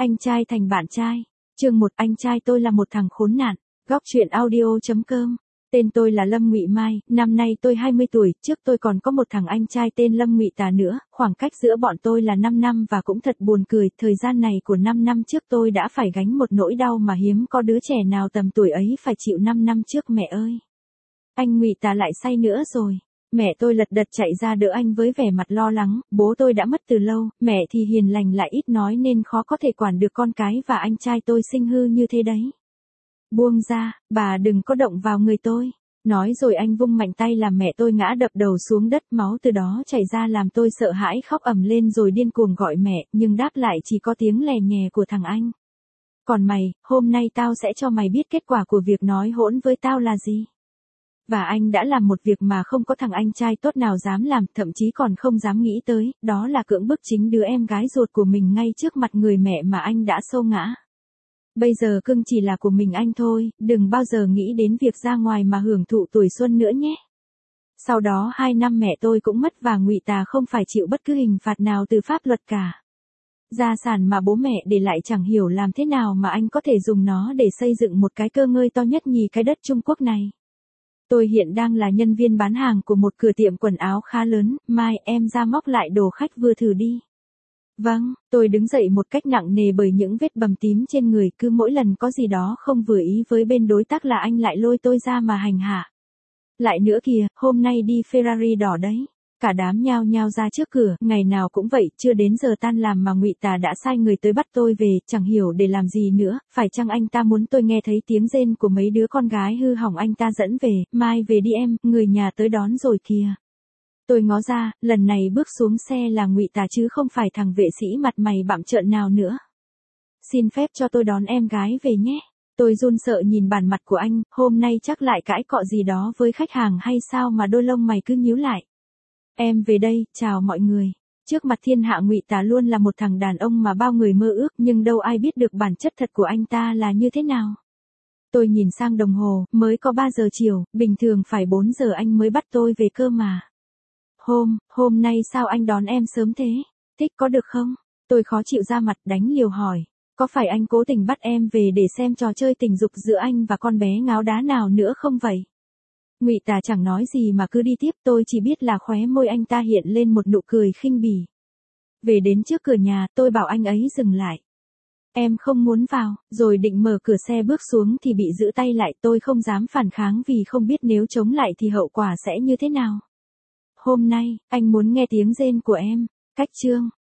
Anh trai thành bạn trai. Chương 1. Anh trai tôi là một thằng khốn nạn. Góc truyện audio.com. Tên tôi là Lâm Ngụy Mai, năm nay tôi 20 tuổi, trước tôi còn có một thằng anh trai tên Lâm Ngụy Tà nữa, khoảng cách giữa bọn tôi là 5 năm và cũng thật buồn cười, thời gian này của 5 năm trước tôi đã phải gánh một nỗi đau mà hiếm có đứa trẻ nào tầm tuổi ấy phải chịu 5 năm trước mẹ ơi. Anh Ngụy Tà lại say nữa rồi. Mẹ tôi lật đật chạy ra đỡ anh với vẻ mặt lo lắng, bố tôi đã mất từ lâu, mẹ thì hiền lành lại ít nói nên khó có thể quản được con cái và anh trai tôi sinh hư như thế đấy. Buông ra, bà đừng có động vào người tôi. Nói rồi anh vung mạnh tay làm mẹ tôi ngã đập đầu xuống đất, máu từ đó chảy ra làm tôi sợ hãi khóc ầm lên rồi điên cuồng gọi mẹ, nhưng đáp lại chỉ có tiếng lè nhè của thằng anh. Còn mày, hôm nay tao sẽ cho mày biết kết quả của việc nói hỗn với tao là gì. Và anh đã làm một việc mà không có thằng anh trai tốt nào dám làm, thậm chí còn không dám nghĩ tới, đó là cưỡng bức chính đứa em gái ruột của mình ngay trước mặt người mẹ mà anh đã xô ngã. Bây giờ cưng chỉ là của mình anh thôi, đừng bao giờ nghĩ đến việc ra ngoài mà hưởng thụ tuổi xuân nữa nhé. Sau đó 2 năm mẹ tôi cũng mất và Ngụy Tà không phải chịu bất cứ hình phạt nào từ pháp luật cả. Gia sản mà bố mẹ để lại chẳng hiểu làm thế nào mà anh có thể dùng nó để xây dựng một cái cơ ngơi to nhất nhì cái đất Trung Quốc này. Tôi hiện đang là nhân viên bán hàng của một cửa tiệm quần áo khá lớn, Mai em ra móc lại đồ khách vừa thử đi. Vâng, tôi đứng dậy một cách nặng nề bởi những vết bầm tím trên người, cứ mỗi lần có gì đó không vừa ý với bên đối tác là anh lại lôi tôi ra mà hành hạ. Lại nữa kìa, hôm nay đi Ferrari đỏ đấy. Cả đám nhao nhao ra trước cửa, ngày nào cũng vậy, chưa đến giờ tan làm mà Ngụy Tà đã sai người tới bắt tôi về, chẳng hiểu để làm gì nữa, phải chăng anh ta muốn tôi nghe thấy tiếng rên của mấy đứa con gái hư hỏng anh ta dẫn về, Mai về đi em, người nhà tới đón rồi kìa. Tôi ngó ra, lần này bước xuống xe là Ngụy Tà chứ không phải thằng vệ sĩ mặt mày bặm trợn nào nữa. Xin phép cho tôi đón em gái về nhé. Tôi run sợ nhìn bản mặt của anh, hôm nay chắc lại cãi cọ gì đó với khách hàng hay sao mà đôi lông mày cứ nhíu lại. Em về đây, chào mọi người. Trước mặt thiên hạ Ngụy Tà luôn là một thằng đàn ông mà bao người mơ ước, nhưng đâu ai biết được bản chất thật của anh ta là như thế nào. Tôi nhìn sang đồng hồ, mới có 3 giờ chiều, bình thường phải 4 giờ anh mới bắt tôi về cơ mà. Hôm nay sao anh đón em sớm thế? Thích có được không? Tôi khó chịu ra mặt đánh liều hỏi. Có phải anh cố tình bắt em về để xem trò chơi tình dục giữa anh và con bé ngáo đá nào nữa không vậy? Ngụy Tà chẳng nói gì mà cứ đi tiếp, tôi chỉ biết là khóe môi anh ta hiện lên một nụ cười khinh bỉ. Về đến trước cửa nhà, tôi bảo anh ấy dừng lại. Em không muốn vào, rồi định mở cửa xe bước xuống thì bị giữ tay lại, tôi không dám phản kháng vì không biết nếu chống lại thì hậu quả sẽ như thế nào. Hôm nay, anh muốn nghe tiếng rên của em. Cách chương.